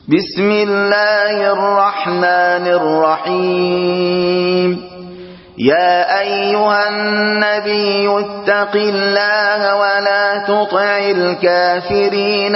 بسم الله الرحمن الرحيم. يا أيها النبي اتق الله ولا تطع الكافرين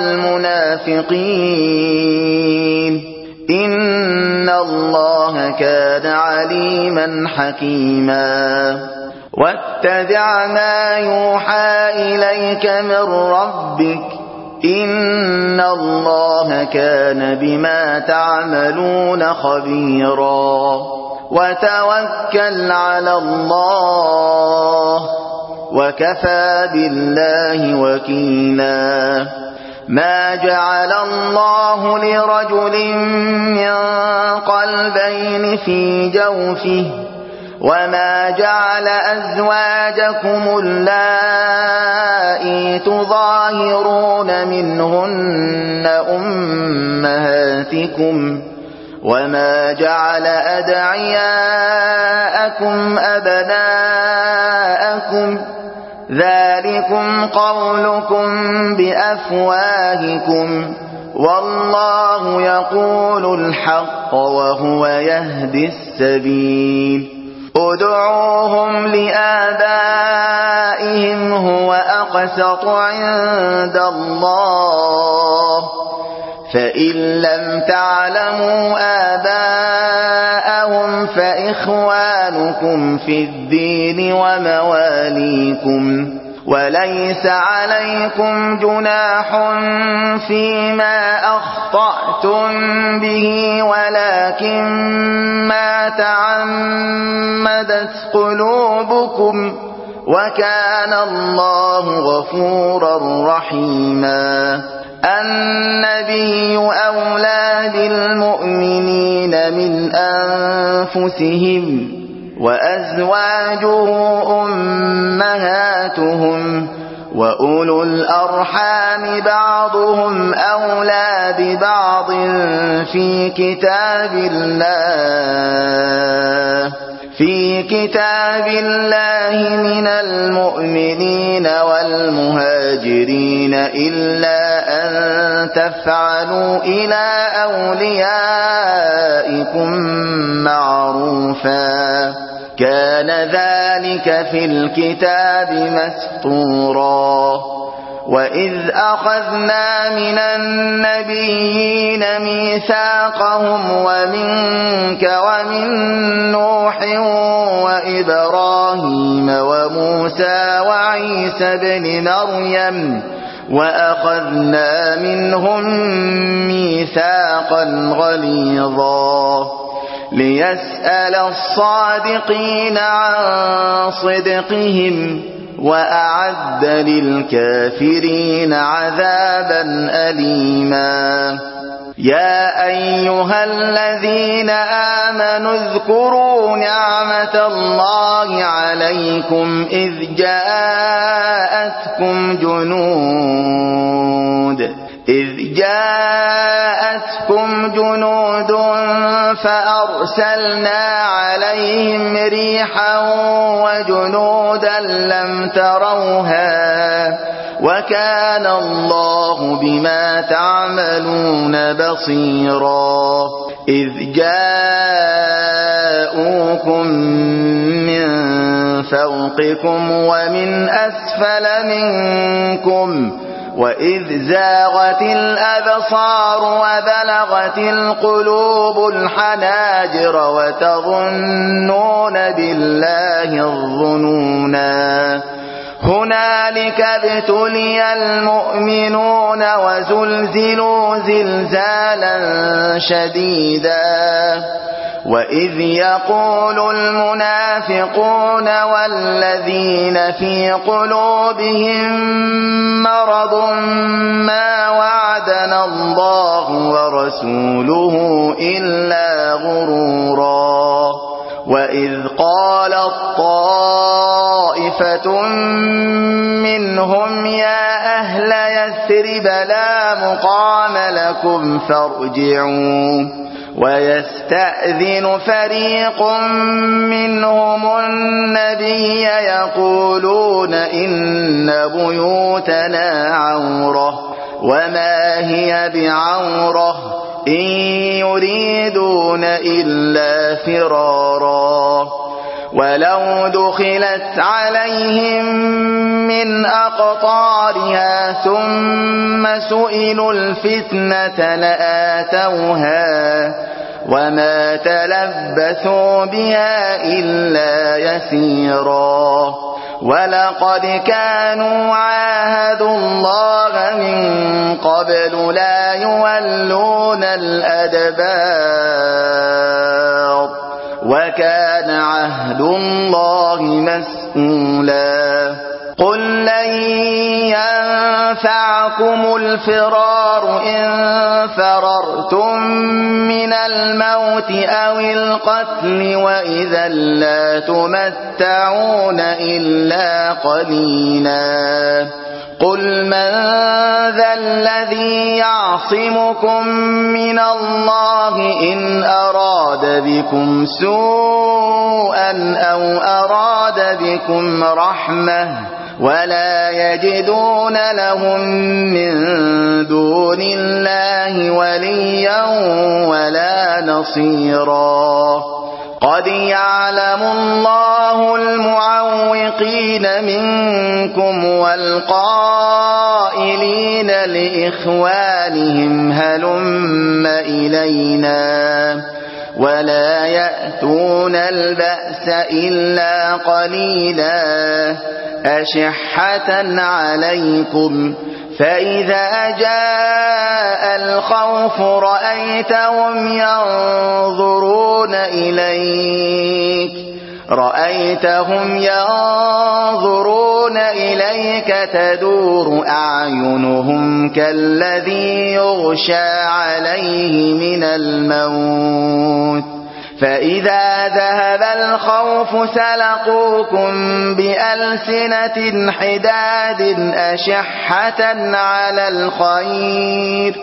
والمنافقين إن الله كان عليما حكيما. واتبع ما يوحى إليك من ربك إن الله كان بما تعملون خبيرا. وتوكل على الله وكفى بالله وكيلا. ما جعل الله لرجل من قلبين في جوفه وما جعل أزواجكم اللائي تظاهرون منهن أمهاتكم وما جعل أدعياءكم أبناءكم ذلكم قولكم بأفواهكم والله يقول الحق وهو يهدي السبيل. ادعوهم لآبائهم هو أقسط عند الله فإن لم تعلموا آباءهم فإخوانكم في الدين ومواليكم وليس عليكم جناح فيما أخطأتم به ولكن ما تعمدت قلوبكم وكان الله غفورا رحيما. النبي أولى بالمؤمنين من أنفسهم وأزواجه أمهاتهم وأولو الأرحام بعضهم أولى ببعض في كتاب الله من المؤمنين والمهاجرين إلا أن تفعلوا إلى أوليائكم معروفا كان ذلك في الكتاب مسطورا. وإذ أخذنا من النبيين ميثاقهم ومنك ومن نوح وإبراهيم وموسى وعيسى بن مريم وأخذنا منهم ميثاقا غليظا ليسأل الصادقين عن صدقهم وأعد للكافرين عذابا أليما. يا أيها الذين آمنوا اذكروا نعمة الله عليكم إذ جاءتكم جنود فأرسلنا عليهم ريحا وجنودا لم تروها وكان الله بما تعملون بصيرا. إذ جاءوكم من فوقكم ومن أسفل منكم وإذ زاغت الأبصار وبلغت القلوب الحناجر وتظنون بالله الظنونا. هنالك ابتلي المؤمنون وزلزلوا زلزالا شديدا. وإذ يقول المنافقون والذين في قلوبهم مرض ما وعدنا الله ورسوله إلا غرورا. وإذ قالت طائفة منهم يا أهل يثرب لا مقام لكم فارجعوا ويستأذن فريق منهم النبي يقولون إن بيوتنا عورة وما هي بعورة إن يريدون إلا فرارا ولو دخلت عليهم من أقطارها ثم سئلوا الفتنة لآتوها وما تلبثوا بها إلا يسيرا ولقد كانوا عاهدوا الله من قبل لا يولون الأدبار وكان عهد الله مسؤولا قل لن ينفعكم الفرار إن فررتم من الموت أو القتل وإذا لا تمتعون إلا قليلا قل من ذا الذي يعصمكم من الله إن أراد بكم سوءا أو أراد بكم رحمة ولا يجدون لهم من دون الله وليا ولا نصيرا قد يعلم الله المعوقين منكم والقائلين لإخوانهم هلم إلينا ولا يأتون البأس إلا قليلا أشحة عليكم فإذا جاء الخوف رأيتهم ينظرون إليك تدور أعينهم كالذي يغشى عليه من الموت فإذا ذهب الخوف سلقوكم بألسنة حداد أشحة على الخير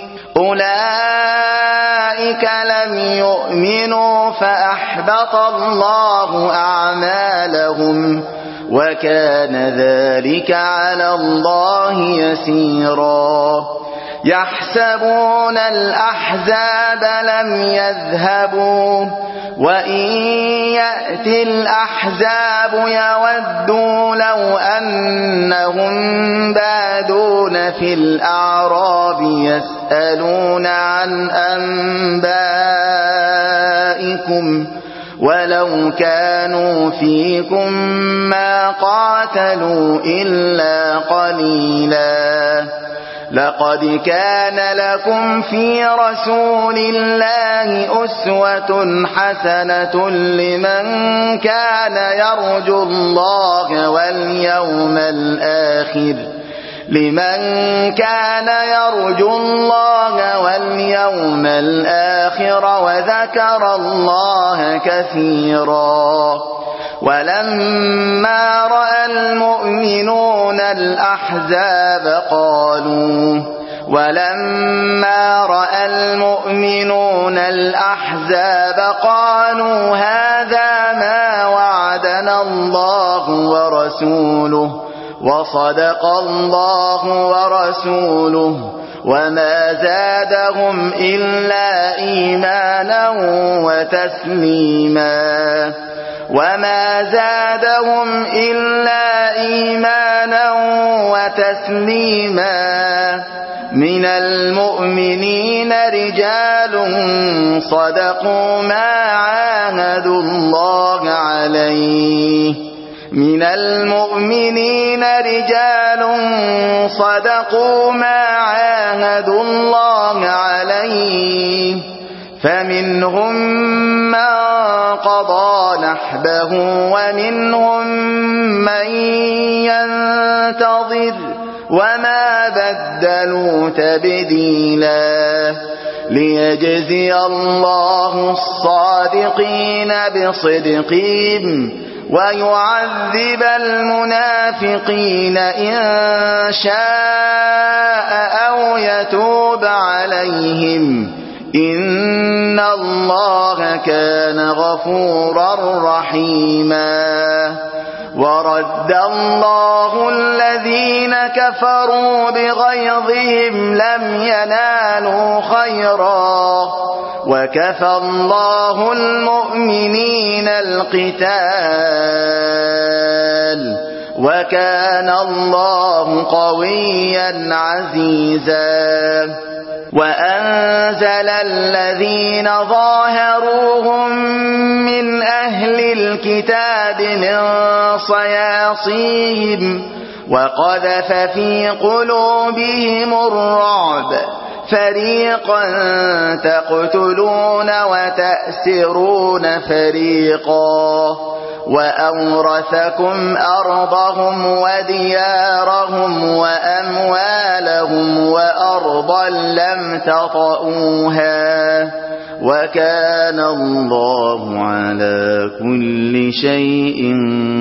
أولئك لم يؤمنوا فأحبط الله أعمالهم وكان ذلك على الله يسيرا يحسبون الأحزاب لم يذهبوا وإن يأتي الأحزاب يودوا لو أنهم بادون في الأعراب يسألون عن أنبائكم ولو كانوا فيكم ما قاتلوا إلا قليلا لقد كان لكم في رسول الله أسوة حسنة لمن كان يرجو الله واليوم الآخر وذكر الله كثيرا ولما رأى المؤمنون الأحزاب قالوا هذا ما وعدنا الله ورسوله وصدق الله ورسوله وما زادهم إلا إيمانا وتسليما من المؤمنين رجال صدقوا ما عاهدوا الله عليه فمنهم من قضى نحبه ومنهم من ينتظر وما بدلوا تبديلا ليجزي الله الصادقين بصدقهم ويعذب المنافقين إن شاء أو يتوب عليهم إن الله كان غفورا رحيما ورد الله الذين كفروا بغيظهم لم ينالوا خيرا وكفى الله المؤمنين القتال وكان الله قويا عزيزا وأنزل الذين ظاهروهم من أهل الكتاب من صياصيهم وقذف في قلوبهم الرعب فريقا تقتلون وتأسرون فريقا وأورثكم أرضهم وديارهم وأموالهم وأرضا لم تطئوها وكان الله على كل شيء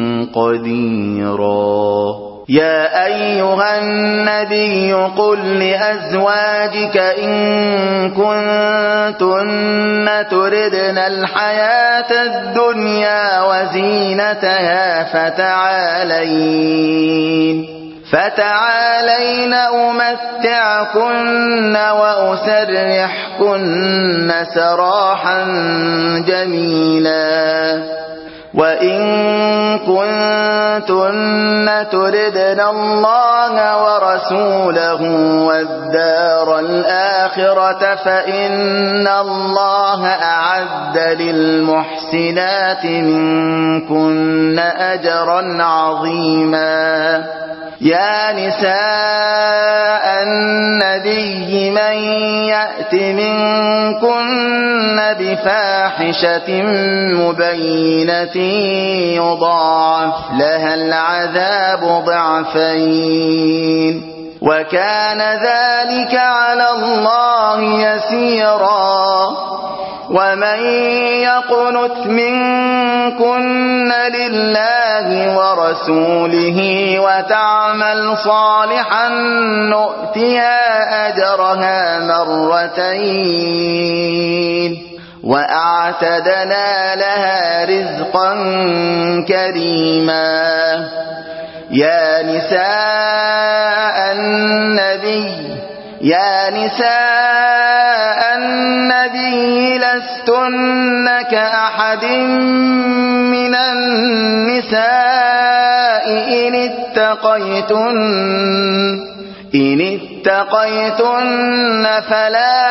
قديرا يا أيها النبي قل لأزواجك إن كنتن تردن الحياة الدنيا وزينتها فتعالين أمتعكن وأسرحكن سراحا جميلا وإن كنتن تردن الله ورسوله والدار الآخرة فإن الله أعد للمحسنات منكن أجرا عظيما يا نساء النبي من يأت منكن بفاحشة مبينة يضاعف لها العذاب ضعفين وكان ذلك على الله يسيرا ومن يقنت منكن لله ورسوله وتعمل صالحا نؤتها أجرها مرتين وأعتدنا لها رزقا كريما يا نساء النبي لستن كأحد من النساء إن اتقيتن فلا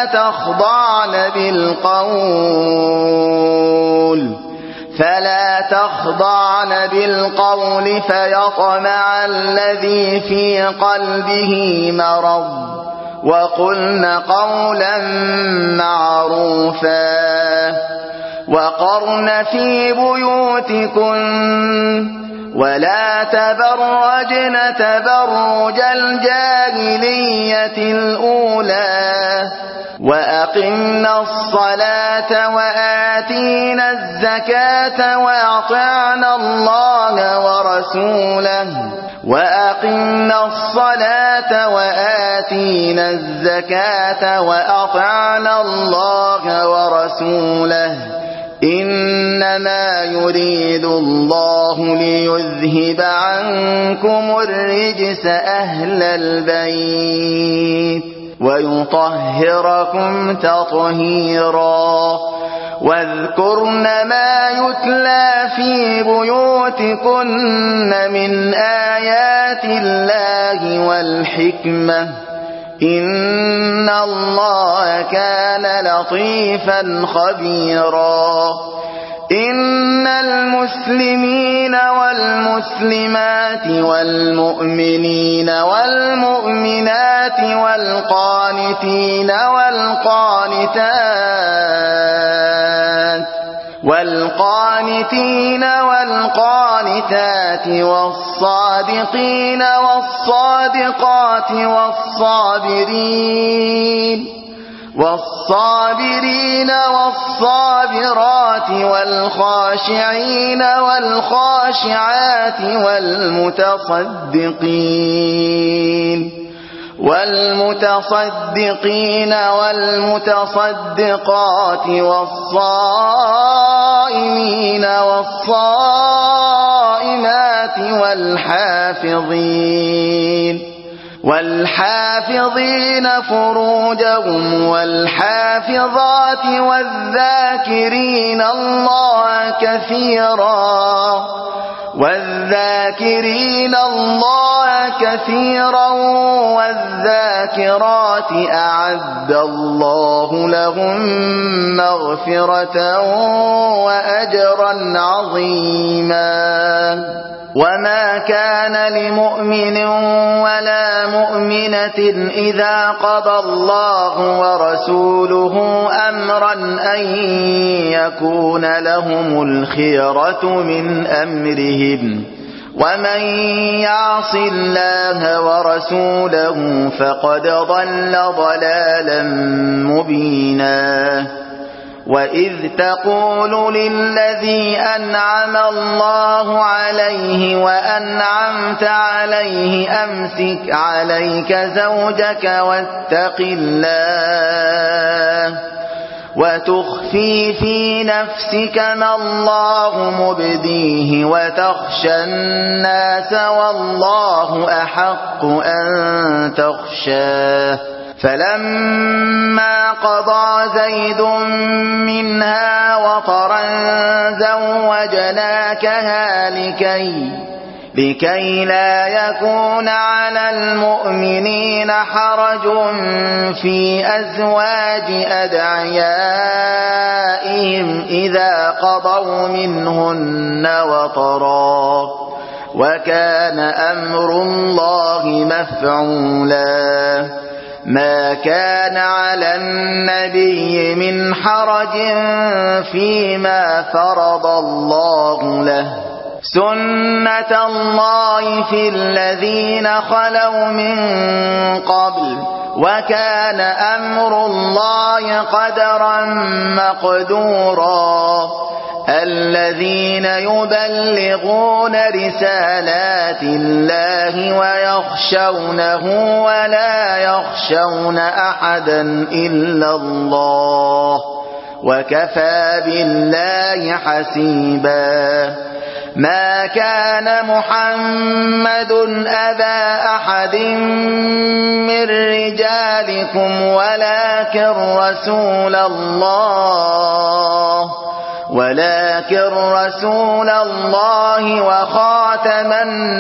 تخضعن بالقول فيطمع الذي في قلبه مرض وقلن قولا معروفا وقرن في بيوتكن ولا تبرجن تبرج الجاهلية الأولى وأقمنا الصلاة وآتينا الزكاة وأطعنا الله ورسوله إنما يريد الله ليذهب عنكم الرجس أهل البيت ويطهركم تطهيرا واذكرن ما يتلى في بيوتكن من آيات الله والحكمة إن الله كان لطيفا خبيرا إن المسلمين والمسلمات والمؤمنين والمؤمنات والقانتين والقانتات والصادقين والصادقات والصابرين والصابرات والخاشعين والخاشعات والمتصدقين والمتصدقات والصائمين والصائمات والحافظين فروجهم والحافظات والذاكرين الله كثيرا والذاكرات أعد الله لهم مغفرة وأجرا عظيما. وما كان لمؤمن ولا مؤمنة إذا قضى الله ورسوله أمرا أن يكون لهم الخيرة من أمرهم، ومن يعص الله ورسوله فقد ضل ضلالا مبينا. وإذ تقول للذي أنعم الله عليه وأنعمت عليه أمسك عليك زوجك واتق الله وتخفي في نفسك ما الله مبديه وتخشى الناس والله أحق أن تخشاه. فلما قضى زيد منها وطرا زوجناكها لكي لا يكون على المؤمنين حرج في أزواج أدعيائهم إذا قضوا منهن وطرا، وكان أمر الله مفعولا. ما كان على النبي من حرج فيما فرض الله له، سنة الله في الذين خلوا من قبل، وكان أمر الله قدرا مقدورا. الذين يبلغون رسالات الله ويخشونه ولا يخشون أحدا إلا الله، وكفى بالله حسيبا. ما كان محمد أبا أحد من رجالكم ولكن رسول الله وخاتم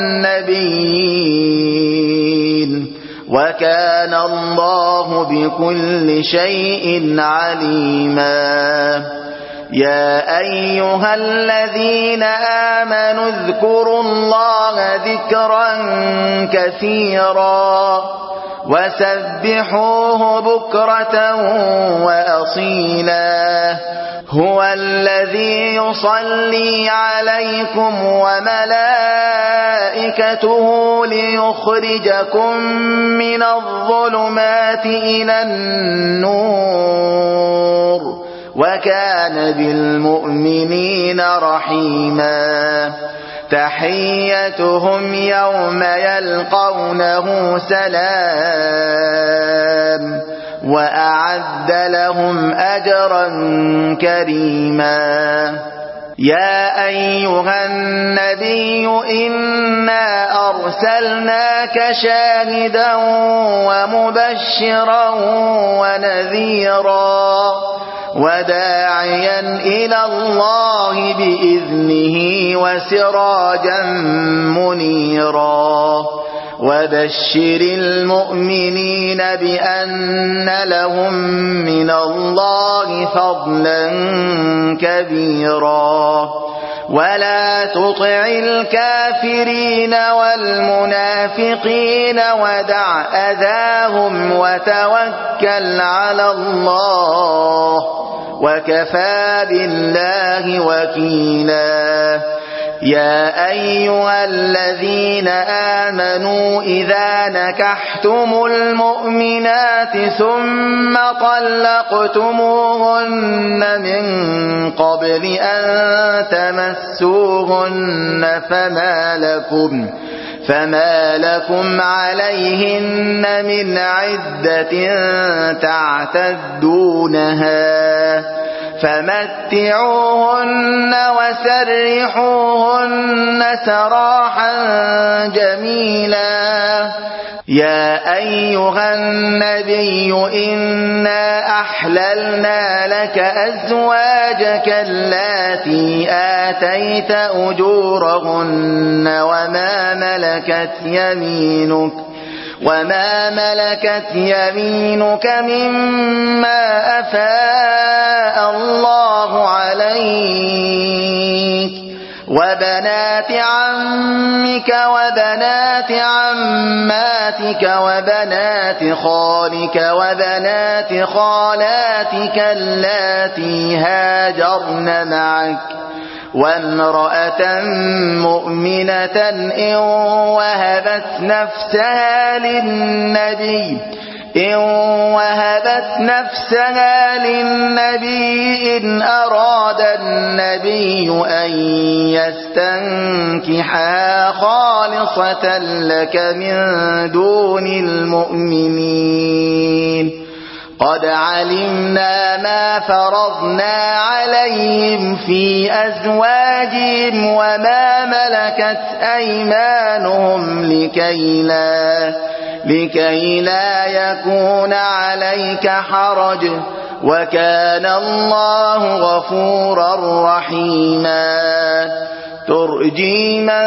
النبيين، وكان الله بكل شيء عليما. يا أيها الذين آمنوا اذكروا الله ذكرا كثيرا وسبحوه بكرة وأصيلا. هو الذي يصلي عليكم وملائكته ليخرجكم من الظلمات إلى النور، وكان بالمؤمنين رحيما. تحيتهم يوم يلقونه سلام، وأعد لهم أجرا كريما. يا أيها النبي إنا أرسلناك شاهدا ومبشرا ونذيرا وداعيا إلى الله بإذنه وسراجا منيرا. وبشر المؤمنين بأن لهم من الله فضلا كبيرا. ولا تطع الكافرين والمنافقين ودع أذاهم وتوكل على الله، وكفى بالله وكيلا. يا أيها الذين آمنوا إذا نكحتم المؤمنات ثم طلقتموهن من قبل أن تمسوهن فما لكم عليهن من عدة تعتدونها، فمتعوهن وسرحوهن سراحا جميلا. يا أيها النبي إنا أحللنا لك أزواجك اللاتي آتيت أجورهن وما ملكت يمينك مما أفاء الله عليك، وبنات عمك وبنات عماتك وبنات خالك وبنات خالاتك اللاتي هاجرن معك، وامرأة مؤمنة إن وهبت نفسها للنبي إن أراد النبي أن يستنكحها خالصة لك من دون المؤمنين. قد علمنا ما فرضنا عليهم في أزواجهم وما ملكت أيمانهم لكي لا يكون عليك حرج، وكان الله غفورا رحيما. ترجي من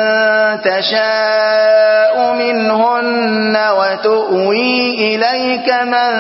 تشاء منهن وتؤوي إليك من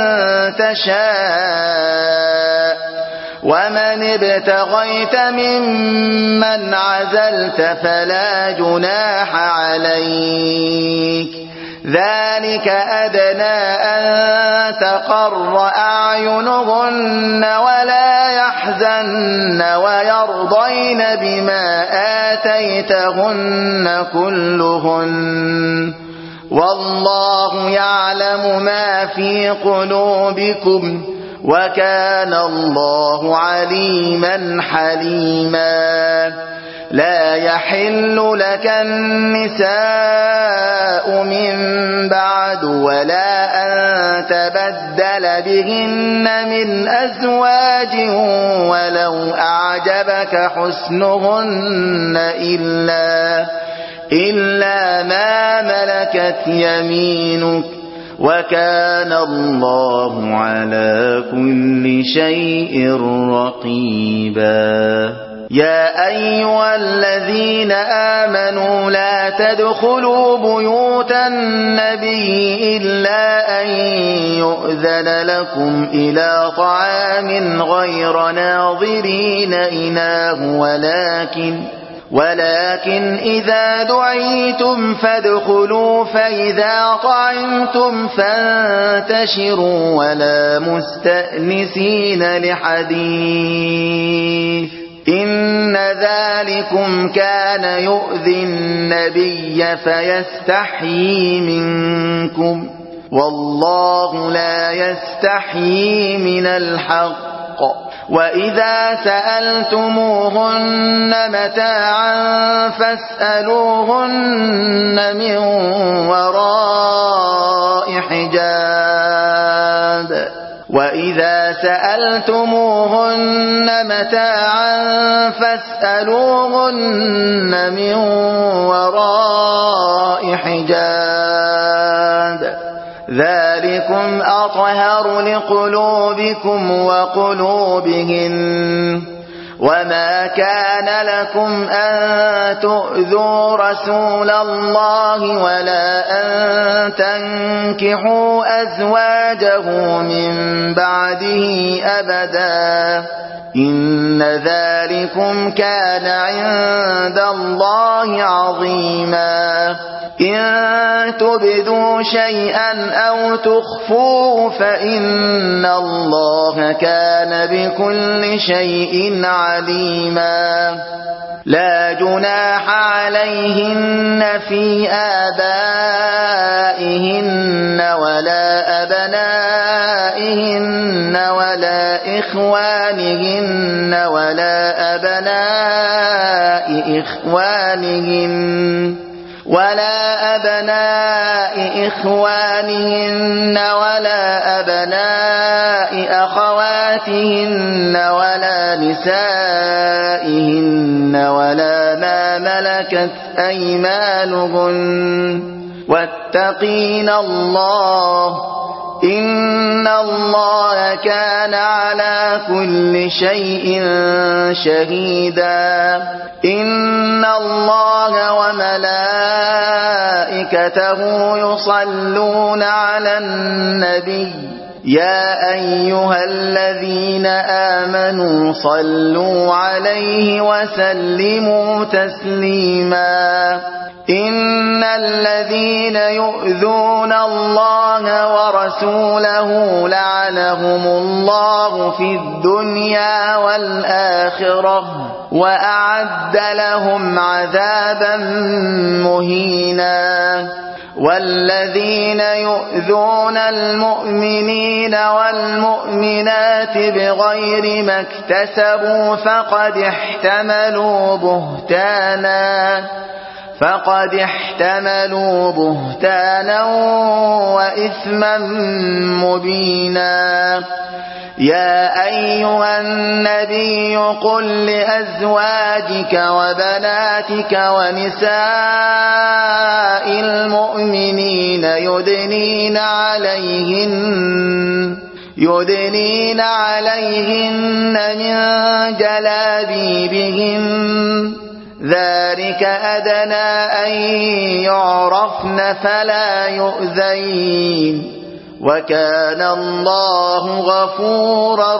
تشاء، ومن ابتغيت ممن عزلت فلا جناح عليك. ذلك أدنى أن تقر أعينهن ولا يحزن ويرضين بما آتيتهن كلهن، والله يعلم ما في قلوبكم، وكان الله عليما حليما. لا يحل لك النساء من بعد ولا أن تبدل بهن من أزواج ولو أعجبك حسنهن إلا ما ملكت يمينك، وكان الله على كل شيء رقيبا. يا أيها الذين آمنوا لا تدخلوا بيوت النبي إلا أن يؤذن لكم إلى طعام غير ناظرين إناه ولكن إذا دعيتم فادخلوا، فإذا طعمتم فانتشروا ولا مستأنسين لحديث، إن ذلكم كان يؤذي النبي فيستحيي منكم، والله لا يستحيي من الحق. وإذا سألتموهن متاعا فاسألوهن من وراء حجاب، وإذا سألتموهن متاعا فاسألوهن من وراء حجاب، ذلكم أطهر لقلوبكم وقلوبهن. وما كان لكم أن تؤذوا رسول الله ولا أن تنكحوا أزواجه من بعده أبدا، إن ذلكم كان عند الله عظيما. إن تبدوا شيئا أو تخفوه فإن الله كان بكل شيء عليما. لا جناح عليهن في آبائهن ولا أبنائهن ولا إخوانهن ولا أبناء إخوانهن ولا أبناء إخوانهن ولا أبناء أخواتهن ولا نسائهن ولا ما ملكت أيمانهن واتقين الله إن الله كان على كل شيء شهيدا إن الله وملائكته يصلون على النبي يا أيها الذين آمنوا صلوا عليه وسلموا تسليما إن الذين يؤذون الله ورسوله لعنهم الله في الدنيا والآخرة وأعد لهم عذابا مهينا والذين يؤذون المؤمنين والمؤمنات بغير ما اكتسبوا فقد احتملوا بهتانا وإثما مبينا يا أيها النبي قل لأزواجك وبناتك ونساء المؤمنين يدنين عليهن من جلابيبهن ذلك أدنى أن يعرفن فلا يؤذين وكان الله غفورا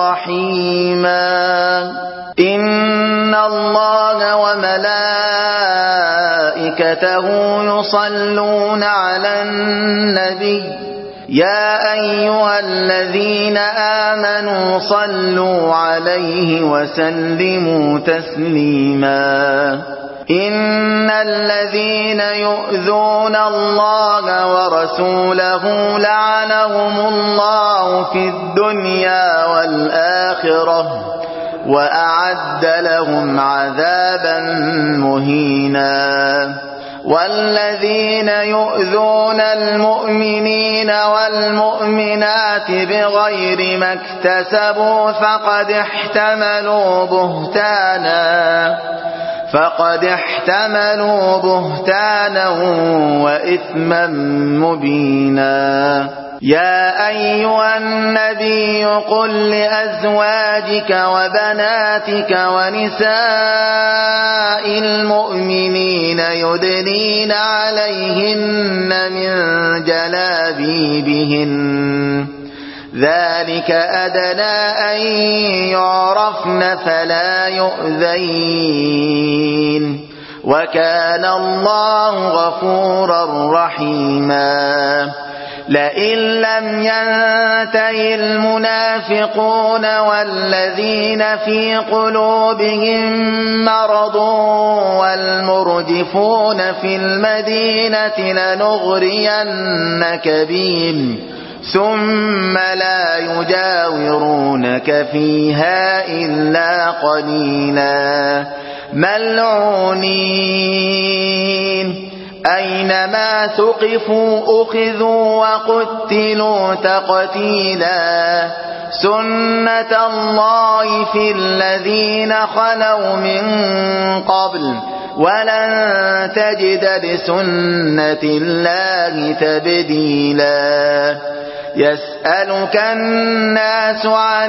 رحيما إن الله وملائكته يصلون على النبي يا أيها الذين آمنوا صلوا عليه وسلموا تسليما إن الذين يؤذون الله ورسوله لعنهم الله في الدنيا والآخرة وأعد لهم عذابا مهينا والذين يؤذون المؤمنين والمؤمنات بغير ما اكتسبوا فقد احتملوا بهتانا وإثما مبينا يا أيها النبي قل لأزواجك وبناتك ونساء المؤمنين يدنين عليهن من جلابيبهن ذلك أدنى أن يعرفن فلا يؤذين وكان الله غفورا رحيما لئن لم ينته المنافقون والذين في قلوبهم مرض والمرجفون في المدينة لنغرينك بهم ثم لا يجاورونك فيها إلا قليلا ملعونين أينما ثقفوا أخذوا وقتلوا تقتيلا سنة الله في الذين خلوا من قبل ولن تجد لسنة الله تبديلا يسألك الناس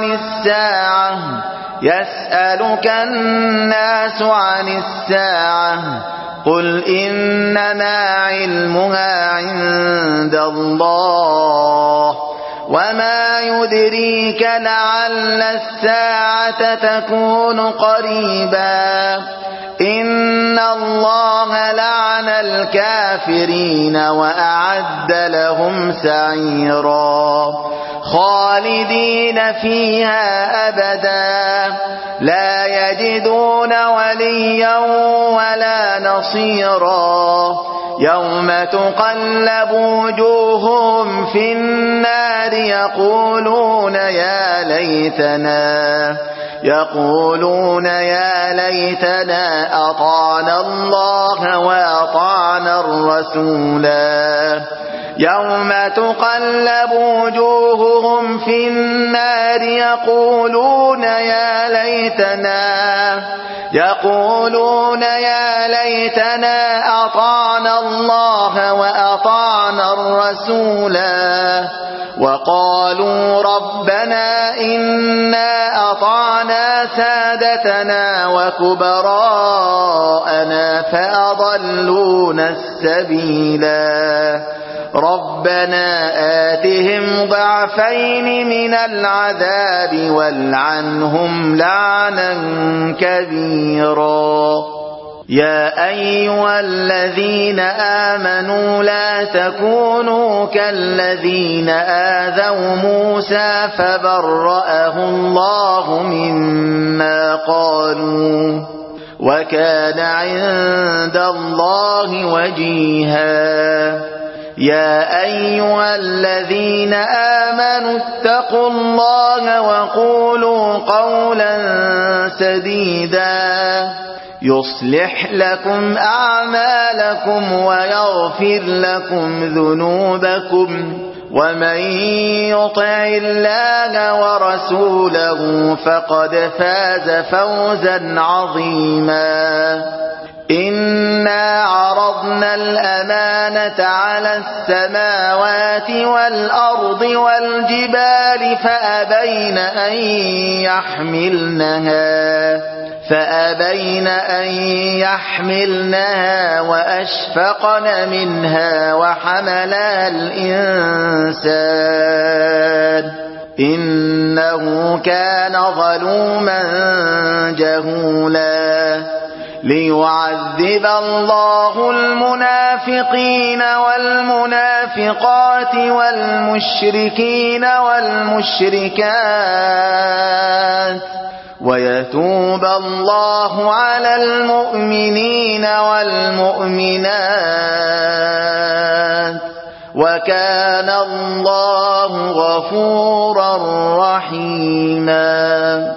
عن الساعة قل إنما علمها عند الله وما يدريك لعل الساعة تكون قريبا إن الله لعن الكافرين وأعد لهم سعيرا خالدين فيها أبدا لا يجدون وليا ولا نصيرا يوم تقلب وجوههم في النار يقولون يا ليتنا أطعنا الله وأطعنا الرسولا يوم تقلب وجوههم في النار يقولون يا ليتنا أطعنا الله وأطعنا الرسولا وقالوا ربنا إنا أطعنا سادتنا وكبراءنا فأضلونا السبيلا ربنا آتهم ضعفين من العذاب والعنهم لعنا كبيرا يا أيها الذين آمنوا لا تكونوا كالذين آذوا موسى فبرأه الله مما قالوا وكان عند الله وجيها يا أيها الذين آمنوا اتقوا الله وقولوا قولا سديدا يصلح لكم أعمالكم ويغفر لكم ذنوبكم ومن يطع الله ورسوله فقد فاز فوزا عظيما إنا عرضنا الأمانة على السماوات والأرض والجبال فأبين أن يحملنها وأشفقن منها وحملها الإنسان إنه كان ظلوما جهولا ليعذب الله المنافقين والمنافقات والمشركين والمشركات ويتوب الله على المؤمنين والمؤمنات وكان الله غفورا رحيما